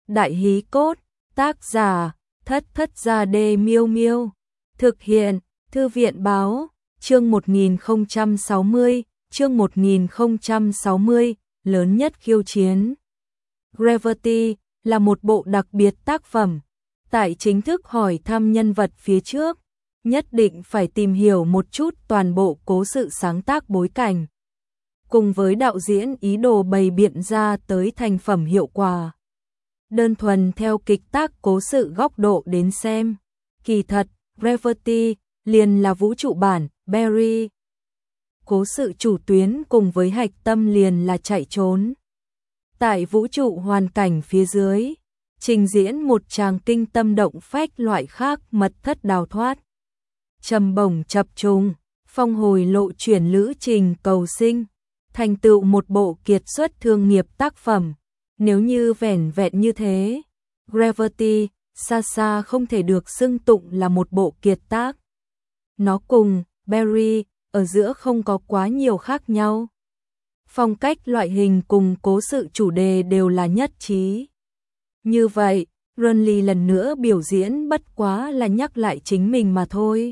Đại hí cốt, tác giả, Thất Gia Đê Miêu Miêu. Thực hiện, Thư viện báo, chương 1060, chương 1060, lớn nhất khiêu chiến. Gravity là một bộ đặc biệt tác phẩm. Tại chính thức hỏi thăm nhân vật phía trước, nhất định phải tìm hiểu một chút toàn bộ cố sự sáng tác bối cảnh. Cùng với đạo diễn ý đồ bày biện ra tới thành phẩm hiệu quả. Đơn thuần theo kịch tác cố sự góc độ đến xem. Kỳ thật, Gravity liền là vũ trụ bản, Barry. Cố sự chủ tuyến cùng với hạch tâm liền là chạy trốn. Tại vũ trụ hoàn cảnh phía dưới, trình diễn một tràng kinh tâm động phách loại khác mật thất đào thoát. Trầm bổng chập trùng, phong hồi lộ chuyển lữ trình cầu sinh, thành tựu một bộ kiệt xuất thương nghiệp tác phẩm. Nếu như vẻn vẹn như thế, Gravity xa xa không thể được xưng tụng là một bộ kiệt tác. Nó cùng Barry ở giữa không có quá nhiều khác nhau. Phong cách loại hình cùng cố sự chủ đề đều là nhất trí. Như vậy, Runley lần nữa biểu diễn bất quá là nhắc lại chính mình mà thôi.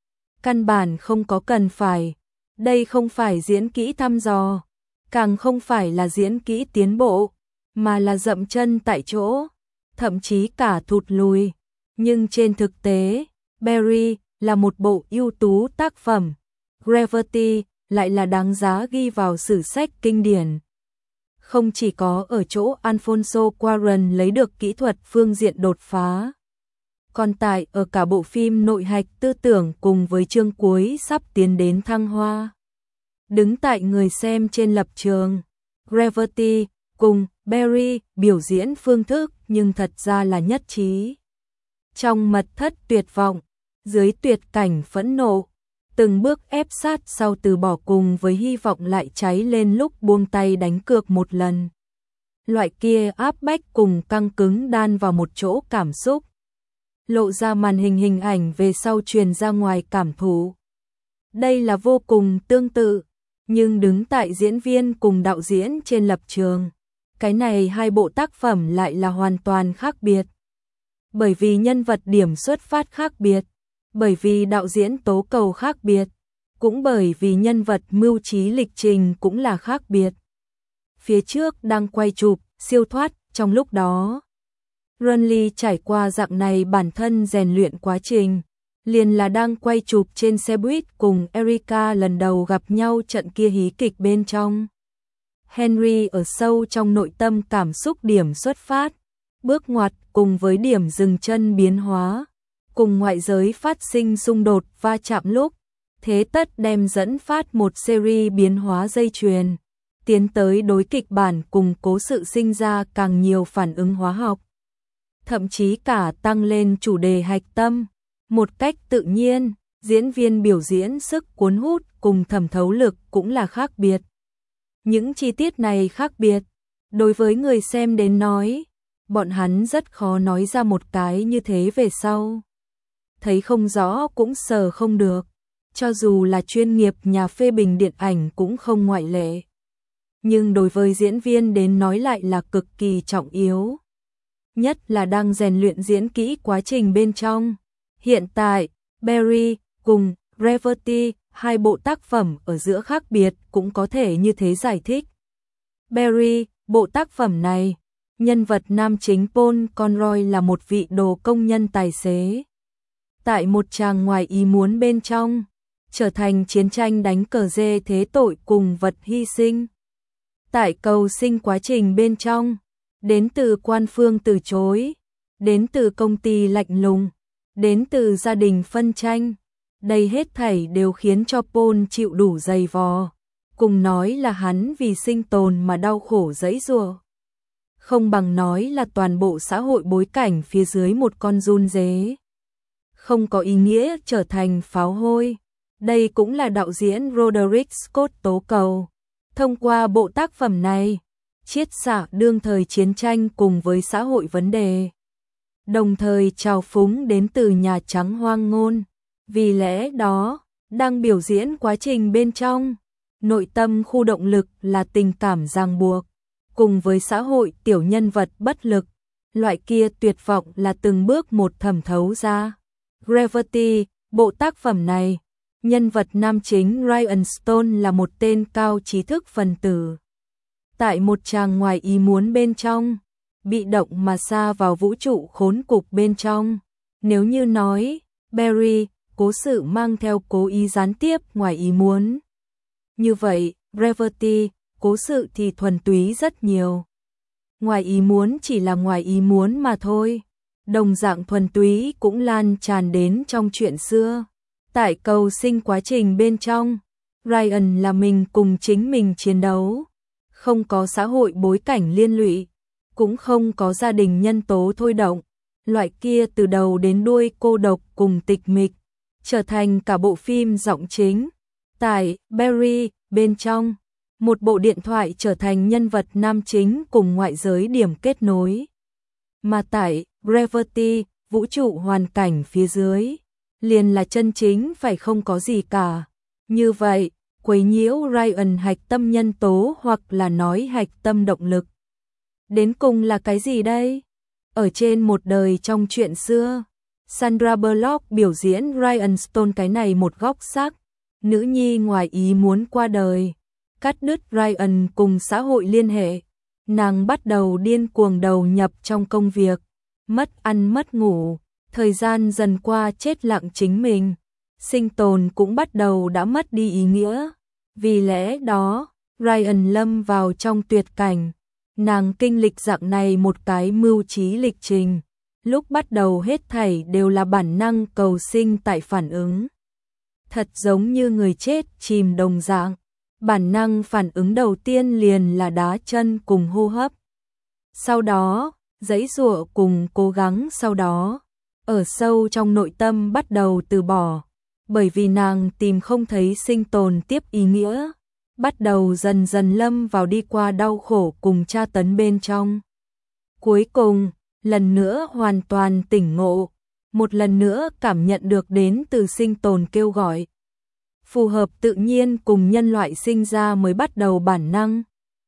Căn bản không có cần phải. Đây không phải diễn kỹ thăm dò, càng không phải là diễn kỹ tiến bộ, mà là dậm chân tại chỗ, thậm chí cả thụt lùi. Nhưng trên thực tế, Barry là một bộ ưu tú tác phẩm. Gravity lại là đáng giá ghi vào sử sách kinh điển. Không chỉ có ở chỗ Alfonso Cuarón lấy được kỹ thuật phương diện đột phá, còn tại ở cả bộ phim nội hạch tư tưởng cùng với chương cuối sắp tiến đến thăng hoa. Đứng tại người xem trên lập trường, Gravity cùng Barry biểu diễn phương thức nhưng thật ra là nhất trí. Trong mật thất tuyệt vọng, dưới tuyệt cảnh phẫn nộ, từng bước ép sát sau từ bỏ cùng với hy vọng lại cháy lên lúc buông tay đánh cược một lần. Loại kia áp bách cùng căng cứng đan vào một chỗ cảm xúc. Lộ ra màn hình ảnh về sau truyền ra ngoài cảm thụ. Đây là vô cùng tương tự, nhưng đứng tại diễn viên cùng đạo diễn trên lập trường. Cái này hai bộ tác phẩm lại là hoàn toàn khác biệt. Bởi vì nhân vật điểm xuất phát khác biệt, bởi vì đạo diễn tố cầu khác biệt, cũng bởi vì nhân vật mưu trí lịch trình cũng là khác biệt. Phía trước đang quay chụp, siêu thoát, trong lúc đó. Runley trải qua dạng này bản thân rèn luyện quá trình, liền là đang quay chụp trên xe buýt cùng Erica lần đầu gặp nhau trận kia hí kịch bên trong. Henry ở sâu trong nội tâm cảm xúc điểm xuất phát, bước ngoặt cùng với điểm dừng chân biến hóa, cùng ngoại giới phát sinh xung đột va chạm lúc, thế tất đem dẫn phát một series biến hóa dây chuyền, tiến tới đối kịch bản cùng cố sự sinh ra càng nhiều phản ứng hóa học. Thậm chí cả tăng lên chủ đề hạch tâm, một cách tự nhiên, diễn viên biểu diễn sức cuốn hút cùng thẩm thấu lực cũng là khác biệt. Những chi tiết này khác biệt, đối với người xem đến nói, bọn hắn rất khó nói ra một cái như thế về sau. Thấy không rõ cũng sờ không được, cho dù là chuyên nghiệp nhà phê bình điện ảnh cũng không ngoại lệ. Nhưng đối với diễn viên đến nói lại là cực kỳ trọng yếu. Nhất là đang rèn luyện diễn kỹ quá trình bên trong. Hiện tại, Barry cùng Gravity, hai bộ tác phẩm ở giữa khác biệt cũng có thể như thế giải thích. Barry, bộ tác phẩm này, nhân vật nam chính Paul Conroy là một vị đồ công nhân tài xế. Tại một tràng ngoài ý muốn bên trong, trở thành chiến tranh đánh cờ dê thế tội cùng vật hy sinh. Tại cầu sinh quá trình bên trong, đến từ quan phương từ chối, đến từ công ty lạnh lùng, đến từ gia đình phân tranh, đây hết thảy đều khiến cho Paul chịu đủ dày vò, cùng nói là hắn vì sinh tồn mà đau khổ giãy giụa. Không bằng nói là toàn bộ xã hội bối cảnh phía dưới một con giun dế. Không có ý nghĩa trở thành pháo hôi. Đây cũng là đạo diễn Roderick Scott tố cầu. Thông qua bộ tác phẩm này, chiết xạ đương thời chiến tranh cùng với xã hội vấn đề. Đồng thời trào phúng đến từ Nhà Trắng hoang ngôn. Vì lẽ đó, đang biểu diễn quá trình bên trong, nội tâm khu động lực là tình cảm ràng buộc, cùng với xã hội tiểu nhân vật bất lực, loại kia tuyệt vọng là từng bước một thẩm thấu ra. Gravity, bộ tác phẩm này, nhân vật nam chính Ryan Stone là một tên cao trí thức phần tử. Tại một tràng ngoài ý muốn bên trong, bị động mà sa vào vũ trụ khốn cục bên trong. Nếu như nói, Barry, cố sự mang theo cố ý gián tiếp ngoài ý muốn. Như vậy, Gravity, cố sự thì thuần túy rất nhiều. Ngoài ý muốn chỉ là ngoài ý muốn mà thôi. Đồng dạng thuần túy cũng lan tràn đến trong chuyện xưa. Tại cầu sinh quá trình bên trong, Ryan là mình cùng chính mình chiến đấu. Không có xã hội bối cảnh liên lụy, cũng không có gia đình nhân tố thôi động. Loại kia từ đầu đến đuôi cô độc cùng tịch mịch, trở thành cả bộ phim giọng chính. Tại Barry, bên trong, một bộ điện thoại trở thành nhân vật nam chính cùng ngoại giới điểm kết nối. Mà tại Gravity, vũ trụ hoàn cảnh phía dưới, liền là chân chính phải không có gì cả. Như vậy, quấy nhiễu Ryan hạch tâm nhân tố hoặc là nói hạch tâm động lực. Đến cùng là cái gì đây? Ở trên một đời trong chuyện xưa, Sandra Bullock biểu diễn Ryan Stone cái này một góc sắc, nữ nhi ngoài ý muốn qua đời, cắt đứt Ryan cùng xã hội liên hệ. Nàng bắt đầu điên cuồng đầu nhập trong công việc, mất ăn mất ngủ, thời gian dần qua chết lặng chính mình, sinh tồn cũng bắt đầu đã mất đi ý nghĩa. Vì lẽ đó, Ryan lâm vào trong tuyệt cảnh. Nàng kinh lịch dạng này một cái mưu trí lịch trình, lúc bắt đầu hết thảy đều là bản năng cầu sinh tại phản ứng. Thật giống như người chết chìm đồng dạng, bản năng phản ứng đầu tiên liền là đá chân cùng hô hấp. Sau đó, giãy giụa cùng cố gắng sau đó, ở sâu trong nội tâm bắt đầu từ bỏ, bởi vì nàng tìm không thấy sinh tồn tiếp ý nghĩa. Bắt đầu dần dần lâm vào đi qua đau khổ cùng tra tấn bên trong. Cuối cùng, lần nữa hoàn toàn tỉnh ngộ, một lần nữa cảm nhận được đến từ sinh tồn kêu gọi. Phù hợp tự nhiên cùng nhân loại sinh ra mới bắt đầu bản năng.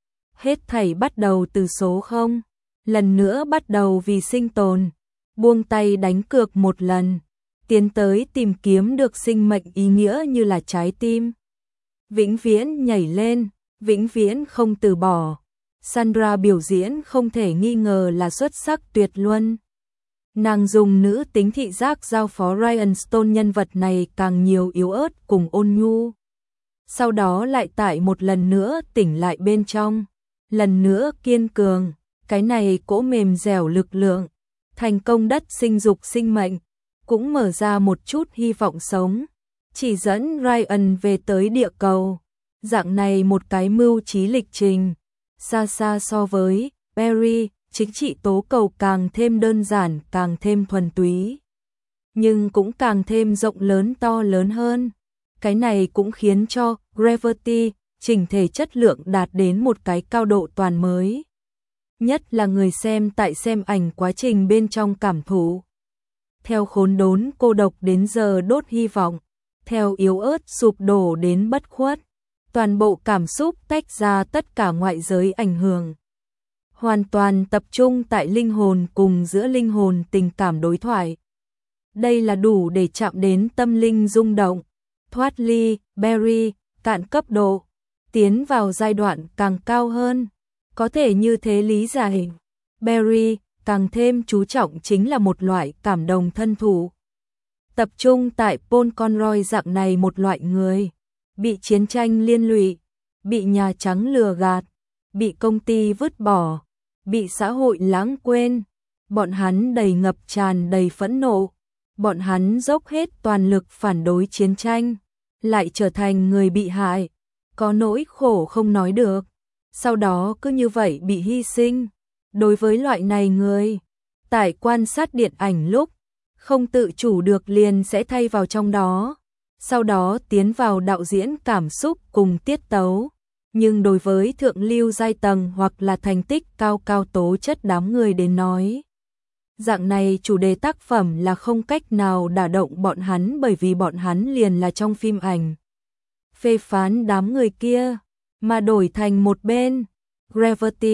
Hết thảy bắt đầu từ số 0, lần nữa bắt đầu vì sinh tồn, buông tay đánh cược một lần, tiến tới tìm kiếm được sinh mệnh ý nghĩa như là trái tim. Vĩnh viễn nhảy lên, vĩnh viễn không từ bỏ. Sandra biểu diễn không thể nghi ngờ là xuất sắc tuyệt luân. Nàng dùng nữ tính thị giác giao phó Ryan Stone nhân vật này càng nhiều yếu ớt cùng ôn nhu. Sau đó lại tại một lần nữa tỉnh lại bên trong, lần nữa kiên cường, cái này cỗ mềm dẻo lực lượng, thành công đất sinh dục sinh mệnh, cũng mở ra một chút hy vọng sống. Chỉ dẫn Ryan về tới địa cầu, dạng này một cái mưu trí lịch trình, xa xa so với Barry, chính trị tố cầu càng thêm đơn giản, càng thêm thuần túy, nhưng cũng càng thêm rộng lớn to lớn hơn. Cái này cũng khiến cho Gravity chỉnh thể chất lượng đạt đến một cái cao độ toàn mới. Nhất là người xem tại xem ảnh quá trình bên trong cảm thụ. Theo khốn đốn cô độc đến giờ đốt hy vọng, theo yếu ớt sụp đổ đến bất khuất, toàn bộ cảm xúc tách ra tất cả ngoại giới ảnh hưởng. Hoàn toàn tập trung tại linh hồn cùng giữa linh hồn tình cảm đối thoại. Đây là đủ để chạm đến tâm linh rung động, thoát ly, Barry, cạn cấp độ, tiến vào giai đoạn càng cao hơn. Có thể như thế lý giải, Barry càng thêm chú trọng chính là một loại cảm đồng thân thụ. Tập trung tại Paul Conroy dạng này một loại người, bị chiến tranh liên lụy, bị Nhà Trắng lừa gạt, bị công ty vứt bỏ, bị xã hội lãng quên. Bọn hắn đầy ngập tràn đầy phẫn nộ, bọn hắn dốc hết toàn lực phản đối chiến tranh, lại trở thành người bị hại, có nỗi khổ không nói được, sau đó cứ như vậy bị hy sinh. Đối với loại này người, tại quan sát điện ảnh lúc, không tự chủ được liền sẽ thay vào trong đó, sau đó tiến vào đạo diễn cảm xúc cùng tiết tấu. Nhưng đối với thượng lưu giai tầng hoặc là thành tích cao cao tố chất đám người đến nói, dạng này chủ đề tác phẩm là không cách nào đả động bọn hắn, bởi vì bọn hắn liền là trong phim ảnh phê phán đám người kia, mà đổi thành một bên Gravity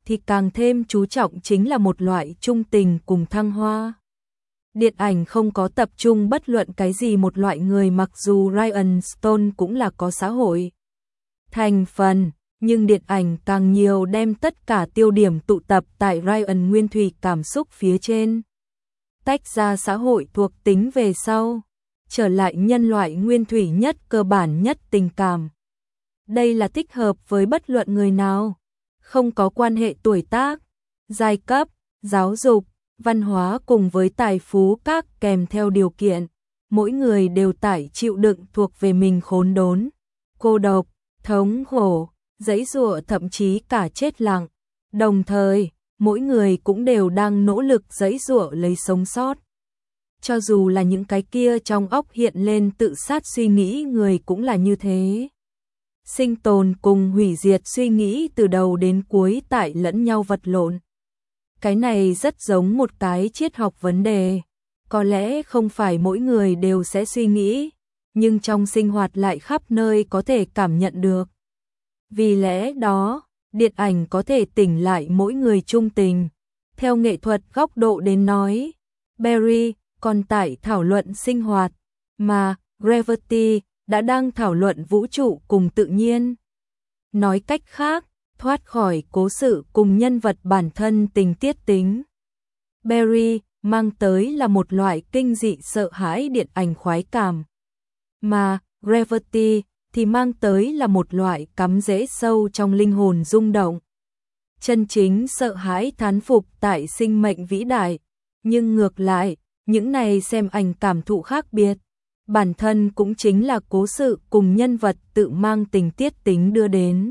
thì càng thêm chú trọng chính là một loại trung tình cùng thăng hoa. Điện ảnh không có tập trung bất luận cái gì một loại người, mặc dù Ryan Stone cũng là có xã hội thành phần, nhưng điện ảnh càng nhiều đem tất cả tiêu điểm tụ tập tại Ryan nguyên thủy cảm xúc phía trên. Tách ra xã hội thuộc tính về sau, trở lại nhân loại nguyên thủy nhất cơ bản nhất tình cảm. Đây là thích hợp với bất luận người nào, không có quan hệ tuổi tác, giai cấp, giáo dục, văn hóa cùng với tài phú các kèm theo điều kiện. Mỗi người đều tải chịu đựng thuộc về mình khốn đốn, cô độc, thống khổ, giãy giụa thậm chí cả chết lặng. Đồng thời, mỗi người cũng đều đang nỗ lực giãy giụa lấy sống sót. Cho dù là những cái kia trong óc hiện lên tự sát suy nghĩ người cũng là như thế. Sinh tồn cùng hủy diệt suy nghĩ từ đầu đến cuối tại lẫn nhau vật lộn. Cái này rất giống một cái triết học vấn đề. Có lẽ không phải mỗi người đều sẽ suy nghĩ, nhưng trong sinh hoạt lại khắp nơi có thể cảm nhận được. Vì lẽ đó, điện ảnh có thể tỉnh lại mỗi người trung tình. Theo nghệ thuật góc độ đến nói, Barry còn tại thảo luận sinh hoạt, mà Gravity đã đang thảo luận vũ trụ cùng tự nhiên. Nói cách khác, thoát khỏi cố sự cùng nhân vật bản thân tình tiết tính. Barry mang tới là một loại kinh dị sợ hãi điện ảnh khoái cảm, mà Gravity thì mang tới là một loại cắm rễ sâu trong linh hồn rung động. Chân chính sợ hãi thán phục tại sinh mệnh vĩ đại, nhưng ngược lại, những này xem ảnh cảm thụ khác biệt. Bản thân cũng chính là cố sự cùng nhân vật tự mang tình tiết tính đưa đến.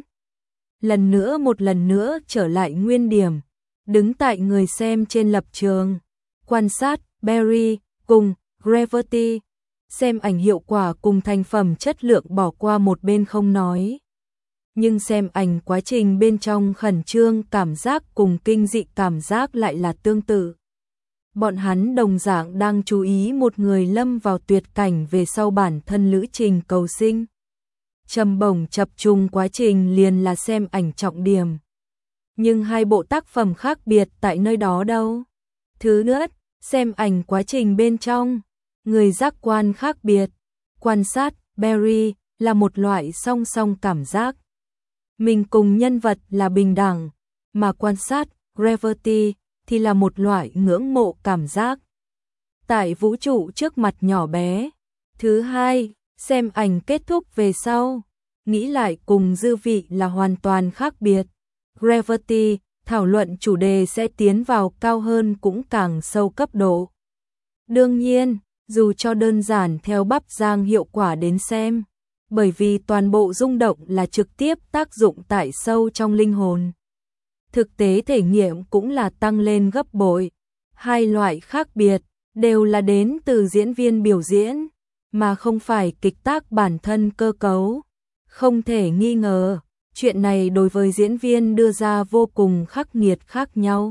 Một lần nữa trở lại nguyên điểm, đứng tại người xem trên lập trường, quan sát Barry cùng Gravity, xem ảnh hiệu quả cùng thành phẩm chất lượng bỏ qua một bên không nói. Nhưng xem ảnh quá trình bên trong khẩn trương cảm giác cùng kinh dị cảm giác lại là tương tự. Bọn hắn đồng dạng đang chú ý một người lâm vào tuyệt cảnh về sau bản thân lữ trình cầu sinh. Trầm bổng chập trùng quá trình liền là xem ảnh trọng điểm. Nhưng hai bộ tác phẩm khác biệt tại nơi đó đâu. Thứ nữa, xem ảnh quá trình bên trong, người giác quan khác biệt. Quan sát Barry là một loại song song cảm giác. Mình cùng nhân vật là bình đẳng, mà quan sát Gravity thì là một loại ngưỡng mộ cảm giác. Tại vũ trụ trước mặt nhỏ bé. Thứ hai, xem ảnh kết thúc về sau, nghĩ lại cùng dư vị là hoàn toàn khác biệt. Gravity, thảo luận chủ đề sẽ tiến vào cao hơn cũng càng sâu cấp độ. Đương nhiên, dù cho đơn giản theo bắp giang hiệu quả đến xem, bởi vì toàn bộ rung động là trực tiếp tác dụng tại sâu trong linh hồn. Thực tế thể nghiệm cũng là tăng lên gấp bội. Hai loại khác biệt đều là đến từ diễn viên biểu diễn, mà không phải kịch tác bản thân cơ cấu. Không thể nghi ngờ, chuyện này đối với diễn viên đưa ra vô cùng khắc nghiệt khác nhau.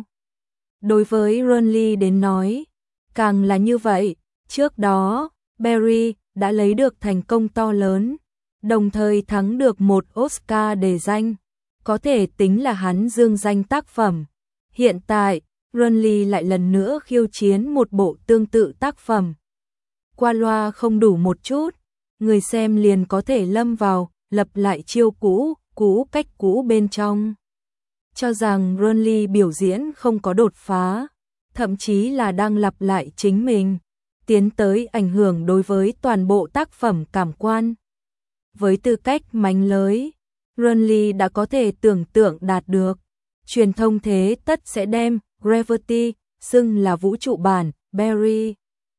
Đối với Ronly đến nói, càng là như vậy. Trước đó, Barry đã lấy được thành công to lớn, đồng thời thắng được một Oscar đề danh, có thể tính là hắn dương danh tác phẩm. Hiện tại, Ronly lại lần nữa khiêu chiến một bộ tương tự tác phẩm. Qua loa không đủ một chút, người xem liền có thể lâm vào, lập lại chiêu cũ cách cũ bên trong. Cho rằng Ronly biểu diễn không có đột phá, thậm chí là đang lặp lại chính mình, tiến tới ảnh hưởng đối với toàn bộ tác phẩm cảm quan. Với tư cách mánh lới, Ronly đã có thể tưởng tượng đạt được. Truyền thông thế tất sẽ đem Gravity xưng là vũ trụ bản Barry.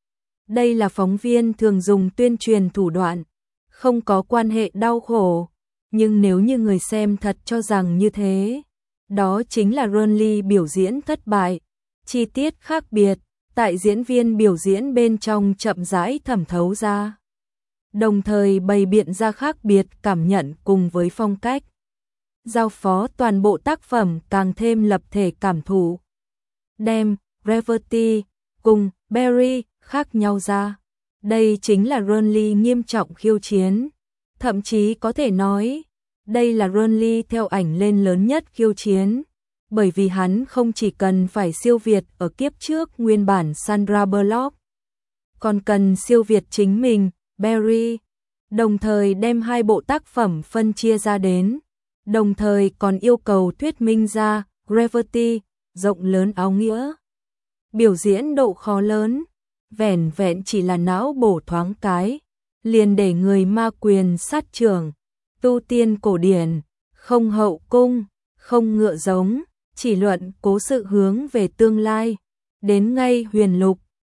Đây là phóng viên thường dùng tuyên truyền thủ đoạn, không có quan hệ đau khổ. Nhưng nếu như người xem thật cho rằng như thế, đó chính là Ronly biểu diễn thất bại. Chi tiết khác biệt, tại diễn viên biểu diễn bên trong chậm rãi thẩm thấu ra. Đồng thời bày biện ra khác biệt cảm nhận cùng với phong cách. Giao phó toàn bộ tác phẩm càng thêm lập thể cảm thụ. Đem Gravity cùng Barry khác nhau ra. Đây chính là Ronly nghiêm trọng khiêu chiến. Thậm chí có thể nói, đây là Ronly theo ảnh lên lớn nhất khiêu chiến. bởi vì hắn không chỉ cần phải siêu việt ở kiếp trước nguyên bản Sandra Bullock, còn cần siêu việt chính mình, Barry, đồng thời đem hai bộ tác phẩm phân chia ra đến, đồng thời còn yêu cầu thuyết minh ra Gravity, rộng lớn áo nghĩa. Biểu diễn độ khó lớn, vẻn vẹn chỉ là não bổ thoáng cái, liền để người ma quyền sát trưởng, tu tiên cổ điển, không hậu cung, không ngựa giống, chỉ luận cố sự hướng về tương lai, đến ngay huyền lục,